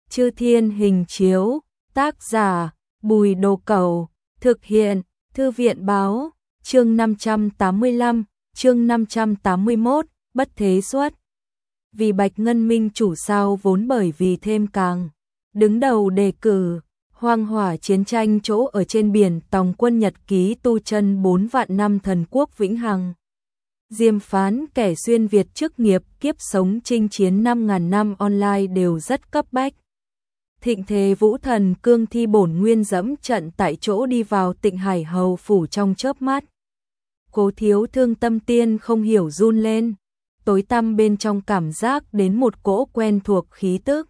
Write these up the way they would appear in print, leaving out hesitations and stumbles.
Chư Thiên Hình Chiếu, tác giả, Bùi Đồ Cẩu, thực hiện, Thư viện báo, chương 585, chương 581, bất thế xuất. Vì Bạch Ngân Minh chủ sao vốn bởi vì thêm càng. Đứng đầu đề cử, hoang hỏa chiến tranh chỗ ở trên biển tòng quân nhật ký tu chân 4 vạn năm thần quốc vĩnh hằng. Diêm phán kẻ xuyên Việt chức nghiệp kiếp sống chinh chiến 5.000 năm online đều rất cấp bách. Thịnh thế vũ thần cương thi bổn nguyên dẫm trận tại chỗ đi vào Tịnh Hải hầu phủ trong chớp mắt. Cố Thiếu Thương tâm tiên không hiểu run lên, tối tăm bên trong cảm giác đến một cỗ quen thuộc khí tức.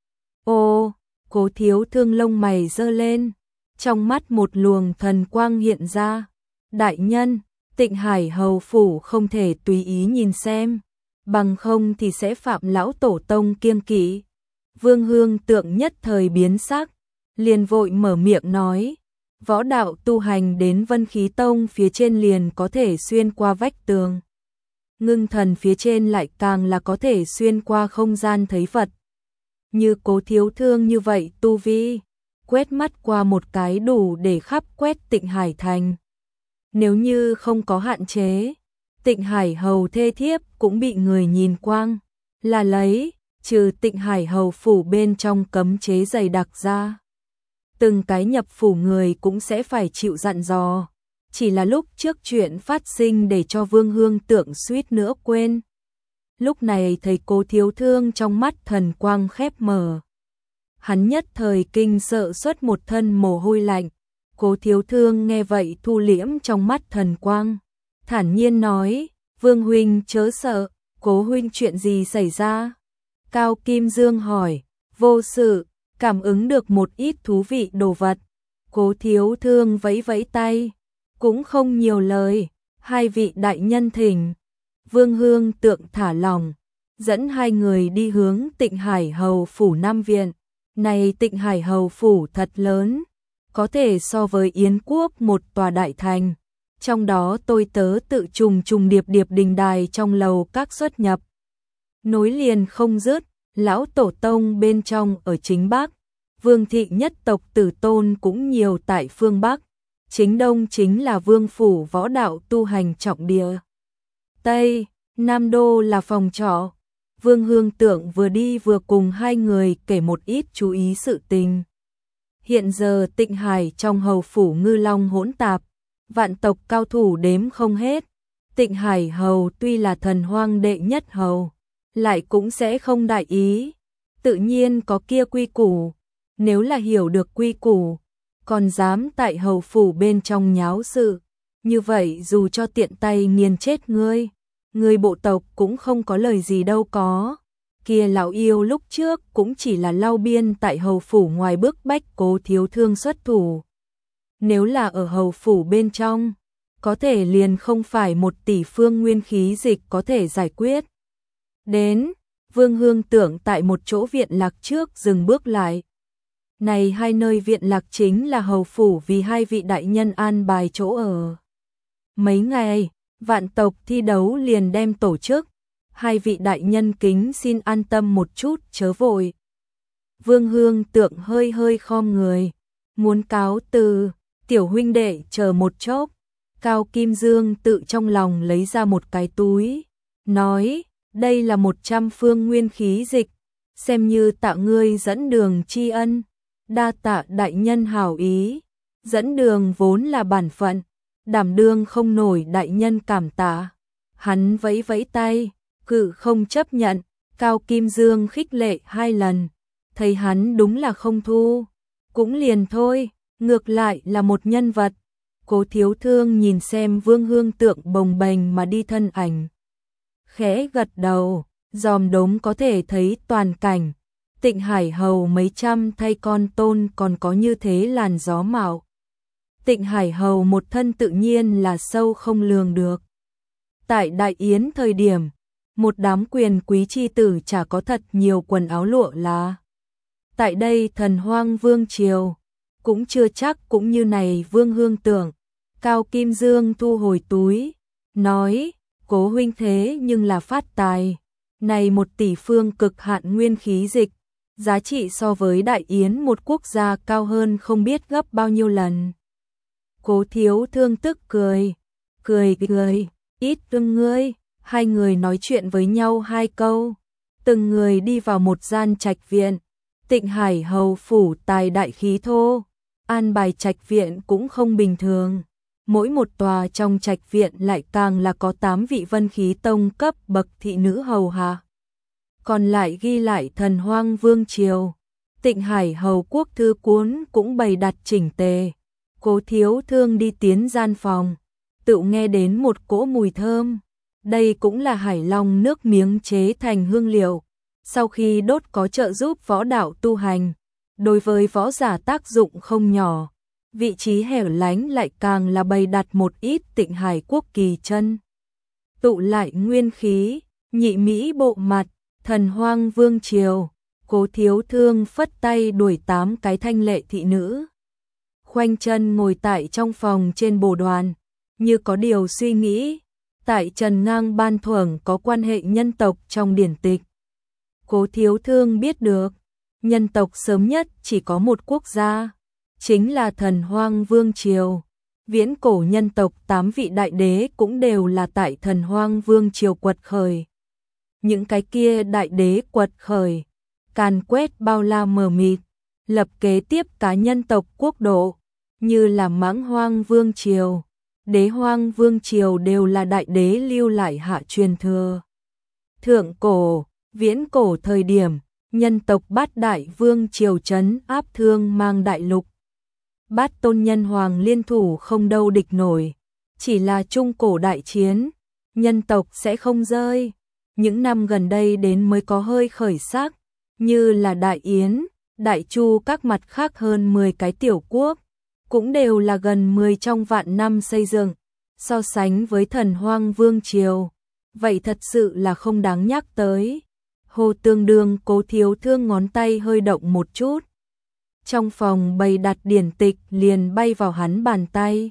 Ô, Cố Thiếu Thương lông mày giơ lên, trong mắt một luồng thần quang hiện ra. Đại nhân, Tịnh Hải hầu phủ không thể tùy ý nhìn xem, bằng không thì sẽ phạm lão tổ tông kiêng kỵ. Vương Hương Tượng nhất thời biến sắc, liền vội mở miệng nói, võ đạo tu hành đến Vân Khí Tông phía trên liền có thể xuyên qua vách tường. Ngưng thần phía trên lại càng là có thể xuyên qua không gian thấy vật. Như Cố Thiếu Thương như vậy tu vi, quét mắt qua một cái đủ để khắp quét Tịnh Hải thành. Nếu như không có hạn chế, Tịnh Hải hầu thê thiếp cũng bị người nhìn quang, là lấy, trừ Tịnh Hải hầu phủ bên trong cấm chế dày đặc ra. Từng cái nhập phủ người cũng sẽ phải chịu dặn dò, chỉ là lúc trước chuyện phát sinh để cho Vương Hương Tượng suýt nữa quên. Lúc này thấy Cố Thiếu Thương trong mắt thần quang khép mở. Hắn nhất thời kinh sợ xuất một thân mồ hôi lạnh. Cố Thiếu Thương nghe vậy thu liễm trong mắt thần quang, thản nhiên nói, Vương huynh chớ sợ, Cố huynh chuyện gì xảy ra? Cao Kim Dương hỏi, vô sự, cảm ứng được một ít thú vị đồ vật. Cố Thiếu Thương vẫy vẫy tay, cũng không nhiều lời, hai vị đại nhân thỉnh. Vương Hương Tượng thả lòng, dẫn hai người đi hướng Tịnh Hải hầu phủ Nam viện. Này Tịnh Hải hầu phủ thật lớn, có thể so với Yến quốc một tòa đại thành. Trong đó tôi tớ tự trùng trùng điệp điệp đình đài trong lầu các xuất nhập. Nối liền không dứt, lão tổ tông bên trong ở chính Bắc. Vương thị nhất tộc tử tôn cũng nhiều tại phương Bắc. Chính Đông chính là vương phủ võ đạo tu hành trọng địa. Tây, Nam Đô là phòng trọ. Vương Hương Tượng vừa đi vừa cùng hai người kể một ít chú ý sự tình. Hiện giờ Tịnh Hải trong hầu phủ ngư long hỗn tạp, vạn tộc cao thủ đếm không hết. Tịnh Hải hầu tuy là thần hoang đệ nhất hầu, lại cũng sẽ không đại ý. Tự nhiên có kia quy củ, nếu là hiểu được quy củ, còn dám tại hầu phủ bên trong nháo sự, như vậy dù cho tiện tay nghiền chết ngươi, người bộ tộc cũng không có lời gì đâu có. Kia lão yêu lúc trước cũng chỉ là lau biên tại hầu phủ ngoài bức bách Cố Thiếu Thương xuất thủ. Nếu là ở hầu phủ bên trong, có thể liền không phải 1 tỷ phương nguyên khí dịch có thể giải quyết. Đến, Vương Hương Tượng tại một chỗ viện lạc trước dừng bước lại. Này hai nơi viện lạc chính là hầu phủ vì hai vị đại nhân an bài chỗ ở. Mấy ngày, vạn tộc thi đấu liền đem tổ chức. Hai vị đại nhân kính xin an tâm một chút chớ vội. Vương Hương Tượng hơi hơi khom người, muốn cáo từ, tiểu huynh đệ chờ một chốc. Cao Kim Dương tự trong lòng lấy ra một cái túi, nói, đây là 100 phương nguyên khí dịch, xem như tạ ngươi dẫn đường tri ân, đa tạ đại nhân hảo ý, dẫn đường vốn là bản phận, đảm đương không nổi đại nhân cảm tạ. Hắn vẫy vẫy tay, cự không chấp nhận. Cao Kim Dương khích lệ 2 lần, thấy hắn đúng là không thu, cũng liền thôi, ngược lại là một nhân vật. Cố Thiếu Thương nhìn xem Vương Hương Tượng bồng bềnh mà đi thân ảnh, khẽ gật đầu, dòm đốm có thể thấy toàn cảnh. Tịnh Hải hầu mấy trăm thay con tôn còn có như thế làn gió mạo. Tịnh Hải hầu một thân tự nhiên là sâu không lường được. Tại Đại Yến thời điểm, một đám quyền quý chi tử chả có thật nhiều quần áo lụa là. Tại đây thần hoang vương triều, cũng chưa chắc cũng như này. Vương Hương Tượng, Cao Kim Dương thu hồi túi, nói, Cố huynh thế nhưng là phát tài. Này 1 tỷ phương cực hạn nguyên khí dịch, giá trị so với Đại Yến một quốc gia cao hơn không biết gấp bao nhiêu lần. Cố Thiếu Thương tức cười, ít tương ngươi, hai người nói chuyện với nhau hai câu, từng người đi vào một gian trạch viện. Tịnh Hải hầu phủ tài đại khí thô, an bài trạch viện cũng không bình thường. Mỗi một tòa trong trạch viện lại càng là có 8 vị vân khí tông cấp bậc thị nữ hầu hạ. Còn lại ghi lại Thần Hoang Vương Triều. Tịnh Hải hầu quốc thư cuốn cũng bày đặt chỉnh tề. Cố Thiếu Thương đi tiến gian phòng, tự nghe đến một cỗ mùi thơm. Đây cũng là hải long nước miếng chế thành hương liệu. Sau khi đốt có trợ giúp võ đạo tu hành, đối với võ giả tác dụng không nhỏ. Vị trí hẻo lánh lại càng là bày đặt một ít Tịnh Hải quốc kỳ chân. Tụ lại nguyên khí, nhị mỹ bộ mặt, Thần Hoang Vương Triều. Cố Thiếu Thương phất tay đuổi 8 cái thanh lệ thị nữ. Khoanh chân ngồi tại trong phòng trên bồ đoàn, như có điều suy nghĩ. Tại Trần Ngang ban thưởng có quan hệ nhân tộc trong điển tịch. Cố Thiếu Thương biết được, nhân tộc sớm nhất chỉ có một quốc gia, chính là Thần Hoang Vương Triều. Viễn cổ nhân tộc 8 vị đại đế cũng đều là tại Thần Hoang Vương Triều quật khởi. Những cái kia đại đế quật khởi, càn quét bao la mờ mịt, lập kế tiếp cá nhân tộc quốc độ, như là Mãng Hoang Vương Triều, Đế Hoang Vương Triều đều là đại đế lưu lại hạ truyền thừa. Thượng cổ, viễn cổ thời điểm, nhân tộc Bát Đại Vương Triều trấn áp Thương Mang đại lục. Bát tôn nhân hoàng liên thủ không đâu địch nổi, chỉ là trung cổ đại chiến, nhân tộc sẽ không rơi. Những năm gần đây đến mới có hơi khởi sắc, như là Đại Yến, Đại Chu các mặt khác hơn 10 cái tiểu quốc, cũng đều là gần 10 trong vạn năm xây dựng, so sánh với Thần Hoang Vương Triều, vậy thật sự là không đáng nhắc tới. Hồ Tương Đương Cố Thiếu Thương ngón tay hơi động một chút. Trong phòng bày đặt điển tịch liền bay vào hắn bàn tay.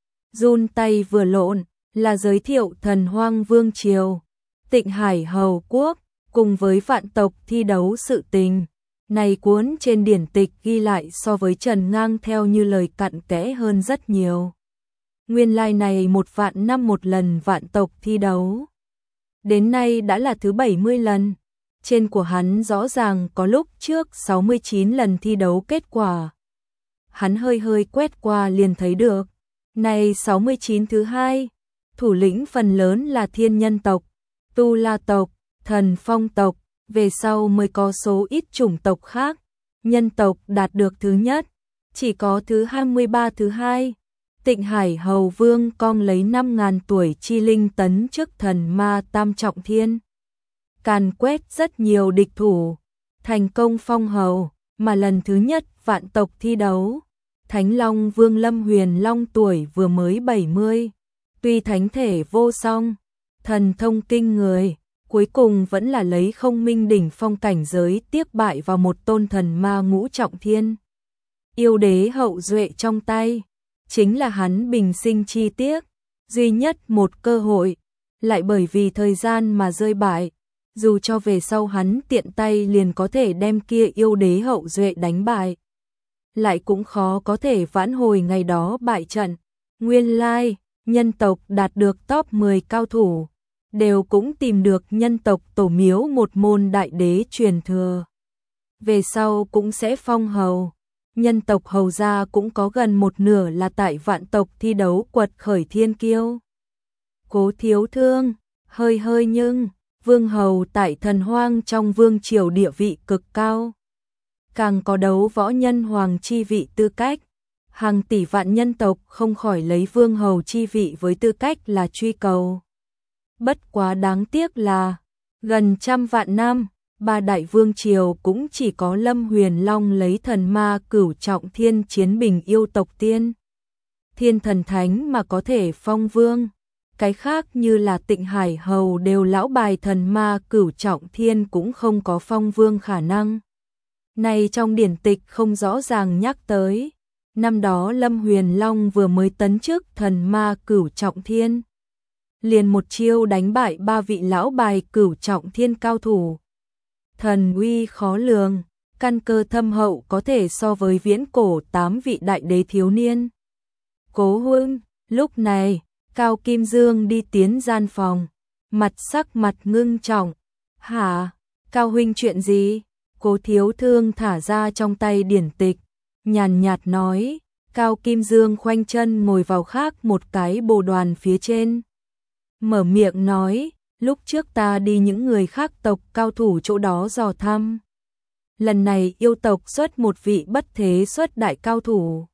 Run tay vừa lộn, là giới thiệu Thần Hoang Vương Triều, Tịnh Hải hầu quốc, cùng với vạn tộc thi đấu sự tình. Này cuốn trên điển tịch ghi lại so với Trần Ngang theo như lời cặn kẽ hơn rất nhiều. Nguyên lai này 1 vạn năm một lần vạn tộc thi đấu. Đến nay đã là thứ 70 lần. Trên của hắn rõ ràng có lúc trước 69 lần thi đấu kết quả. Hắn hơi quét qua liền thấy được. Này 69 thứ 2, thủ lĩnh phần lớn là thiên nhân tộc, tu la tộc, thần phong tộc, về sau mới có số ít chủng tộc khác. Nhân tộc đạt được thứ nhất, chỉ có thứ 23 thứ 2. Tịnh Hải hầu vương cong lấy 5.000 tuổi chi linh tấn trước thần ma tam trọng thiên. Càn quét rất nhiều địch thủ, thành công phong hầu, mà lần thứ nhất vạn tộc thi đấu. Thánh Long Vương Lâm Huyền Long tuổi vừa mới 70, tuy thánh thể vô song, thần thông kinh người, cuối cùng vẫn là lấy không minh đỉnh phong cảnh giới tiếc bại vào một tôn thần ma ngũ trọng thiên. Yêu đế hậu duệ trong tay, chính là hắn bình sinh chi tiếc, duy nhất một cơ hội, lại bởi vì thời gian mà rơi bại. Dù cho về sau hắn tiện tay liền có thể đem kia yêu đế hậu duệ đánh bại, lại cũng khó có thể vãn hồi ngày đó bại trận. Nguyên lai, nhân tộc đạt được top 10 cao thủ, đều cũng tìm được nhân tộc tổ miếu một môn đại đế truyền thừa. Về sau cũng sẽ phong hầu, nhân tộc hầu gia cũng có gần một nửa là tại vạn tộc thi đấu quật khởi thiên kiêu. Cố Thiếu Thương, hơi nhưng vương hầu tại Thần Hoang trong vương triều địa vị cực cao. Càng có đấu võ nhân hoàng chi vị tư cách, hàng tỷ vạn nhân tộc không khỏi lấy vương hầu chi vị với tư cách là truy cầu. Bất quá đáng tiếc là, gần trăm vạn năm, 3 đại vương triều cũng chỉ có Lâm Huyền Long lấy thần ma cửu trọng thiên chiến bình yêu tộc tiên. Thiên thần thánh mà có thể phong vương. Cái khác như là Tịnh Hải hầu đều lão bài thần ma cửu trọng thiên cũng không có phong vương khả năng. Này trong điển tịch không rõ ràng nhắc tới. Năm đó Lâm Huyền Long vừa mới tấn chức thần ma cửu trọng thiên, liền một chiêu đánh bại 3 vị lão bài cửu trọng thiên cao thủ. Thần uy khó lường, căn cơ thâm hậu có thể so với viễn cổ 8 vị đại đế thiếu niên. Cố huynh, lúc này, Cao Kim Dương đi tiến gian phòng, sắc mặt ngưng trọng. Hả? Cao huynh chuyện gì? Cố Thiếu Thương thả ra trong tay điển tịch, nhàn nhạt nói. Cao Kim Dương khoanh chân ngồi vào khác một cái bồ đoàn phía trên. Mở miệng nói, lúc trước ta đi những người khác tộc cao thủ chỗ đó dò thăm. Lần này yêu tộc xuất một vị bất thế xuất đại cao thủ.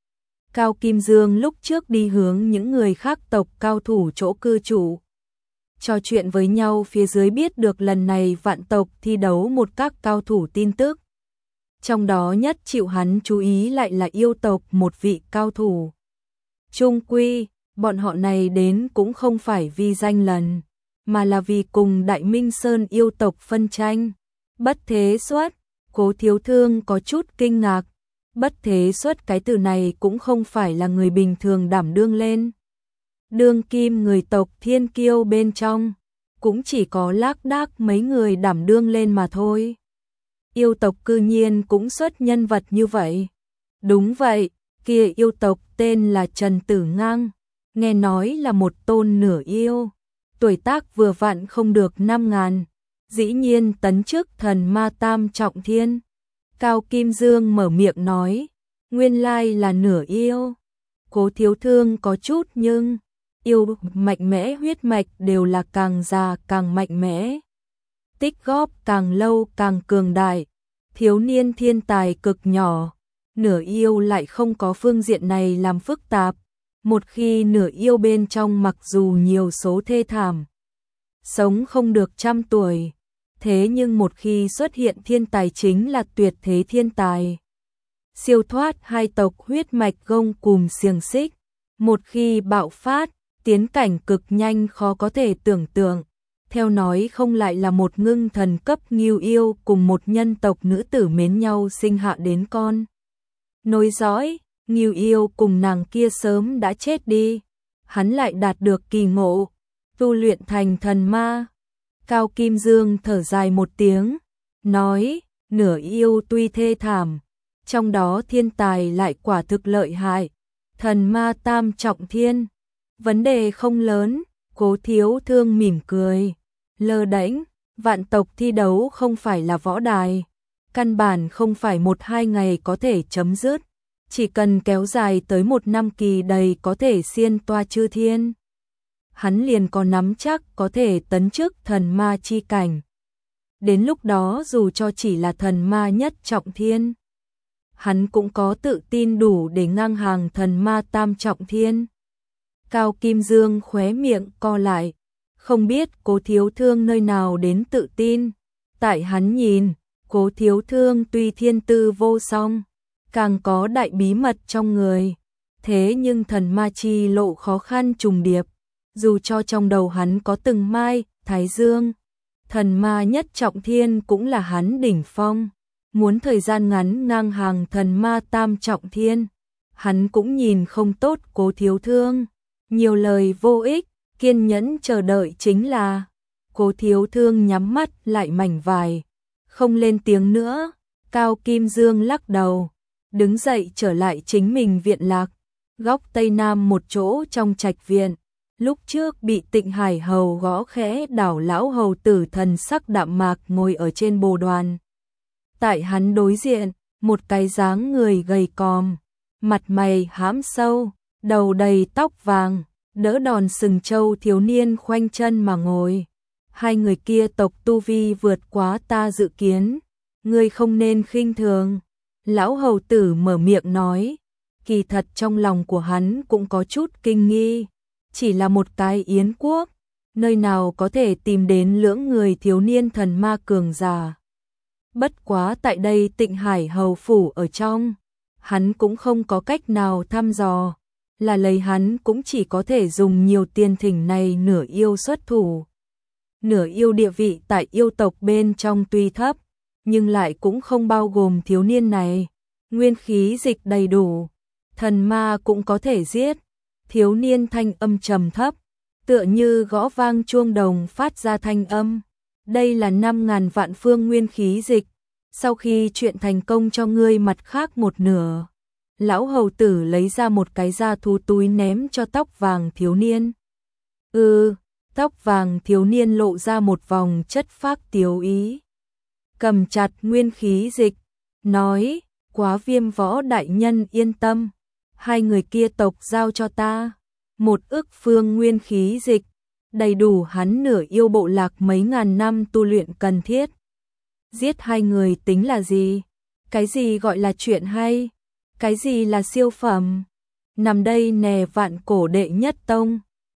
Cao Kim Dương lúc trước đi hướng những người khác tộc cao thủ chỗ cư trụ. Trò chuyện với nhau phía dưới biết được lần này vạn tộc thi đấu một các cao thủ tin tức. Trong đó nhất chịu hắn chú ý lại là yêu tộc một vị cao thủ. Trung quy, bọn họ này đến cũng không phải vì danh lần, mà là vì cùng Đại Minh Sơn yêu tộc phân tranh. Bất thế xuất, Cố Thiếu Thương có chút kinh ngạc. Bất thế xuất cái từ này cũng không phải là người bình thường đảm đương lên. Đương kim người tộc thiên kiêu bên trong, cũng chỉ có lác đác mấy người đảm đương lên mà thôi. Yêu tộc cư nhiên cũng xuất nhân vật như vậy. Đúng vậy, kia yêu tộc tên là Trần Tử Ngang, nghe nói là một tôn nửa yêu. Tuổi tác vừa vặn không được 5.000, dĩ nhiên tấn chức thần ma tam trọng thiên. Cao Kim Dương mở miệng nói, nguyên lai là nửa yêu. Cố Thiếu Thương có chút nhưng, yêu mạnh mẽ huyết mạch đều là càng già càng mạnh mẽ. Tích góp càng lâu càng cường đại, thiếu niên thiên tài cực nhỏ. Nửa yêu lại không có phương diện này làm phức tạp. Một khi nửa yêu bên trong mặc dù nhiều số thê thảm, sống không được 100 tuổi. Thế nhưng một khi xuất hiện thiên tài chính là tuyệt thế thiên tài. Siêu thoát hai tộc huyết mạch gông cùm xiềng xích. Một khi bạo phát, tiến cảnh cực nhanh khó có thể tưởng tượng. Theo nói không lại là một ngưng thần cấp ngưu yêu cùng một nhân tộc nữ tử mến nhau sinh hạ đến con. Nối dõi, ngưu yêu cùng nàng kia sớm đã chết đi. Hắn lại đạt được kỳ ngộ, tu luyện thành thần ma. Cao Kim Dương thở dài một tiếng, nói, nửa yêu tuy thê thảm, trong đó thiên tài lại quả thực lợi hại. Thần ma tam trọng thiên, vấn đề không lớn. Cố Thiếu Thương mỉm cười, lơ đễnh, vạn tộc thi đấu không phải là võ đài, căn bản không phải 1-2 ngày có thể chấm dứt, chỉ cần kéo dài tới 1 năm kỳ đầy có thể xiên toa chư thiên. Hắn liền có nắm chắc có thể tấn chức thần ma chi cảnh. Đến lúc đó dù cho chỉ là thần ma nhất trọng thiên, hắn cũng có tự tin đủ để ngang hàng thần ma tam trọng thiên. Cao Kim Dương khóe miệng co lại, không biết Cố Thiếu Thương nơi nào đến tự tin. Tại hắn nhìn, Cố Thiếu Thương tuy thiên tư vô song, càng có đại bí mật trong người. Thế nhưng thần ma chi lộ khó khăn trùng điệp. Dù cho trong đầu hắn có từng mai, thái dương, thần ma nhất trọng thiên cũng là hắn đỉnh phong. Muốn thời gian ngắn ngang hàng thần ma tam trọng thiên, hắn cũng nhìn không tốt Cố Thiếu Thương. Nhiều lời vô ích, kiên nhẫn chờ đợi chính là. Cố Thiếu Thương nhắm mắt lại mảnh vải, không lên tiếng nữa. Cao Kim Dương lắc đầu, đứng dậy trở lại chính mình viện lạc, góc tây nam một chỗ trong trạch viện. Lúc trước bị Tịnh Hải Hầu gõ khẽ đảo lão hầu tử thần sắc đạm mạc ngồi ở trên bồ đoàn. Tại hắn đối diện, một cái dáng người gầy còm, mặt mày hãm sâu, đầu đầy tóc vàng, đỡ đòn sừng trâu thiếu niên khoanh chân mà ngồi. Hai người kia tộc tu vi vượt quá ta dự kiến, ngươi không nên khinh thường. Lão hầu tử mở miệng nói, kỳ thật trong lòng của hắn cũng có chút kinh nghi. Chỉ là một cái yến quốc, nơi nào có thể tìm đến lưỡng người thiếu niên thần ma cường giả. Bất quá tại đây Tịnh Hải Hầu phủ ở trong, hắn cũng không có cách nào thăm dò, là lấy hắn cũng chỉ có thể dùng nhiều tiền thỉnh này nửa yêu xuất thủ. Nửa yêu địa vị tại yêu tộc bên trong tuy thấp, nhưng lại cũng không bao gồm thiếu niên này. Nguyên khí dịch đầy đủ, thần ma cũng có thể giết. Thiếu niên thanh âm trầm thấp, tựa như gõ vang chuông đồng phát ra thanh âm. Đây là 5.000 vạn phương nguyên khí dịch, sau khi chuyện thành công cho ngươi mặt khác một nửa. Lão hầu tử lấy ra một cái da thú túi ném cho tóc vàng thiếu niên. Tóc vàng thiếu niên lộ ra một vòng chất phác tiếu ý. Cầm chặt nguyên khí dịch, nói, Quá Viêm Võ đại nhân yên tâm, hai người kia tộc giao cho ta, 1 ức phương nguyên khí dịch, đầy đủ hắn nửa yêu bộ lạc mấy ngàn năm tu luyện cần thiết. Giết hai người tính là gì? Cái gì gọi là chuyện hay? Cái gì là siêu phẩm? Nằm đây nè vạn cổ đệ nhất tông.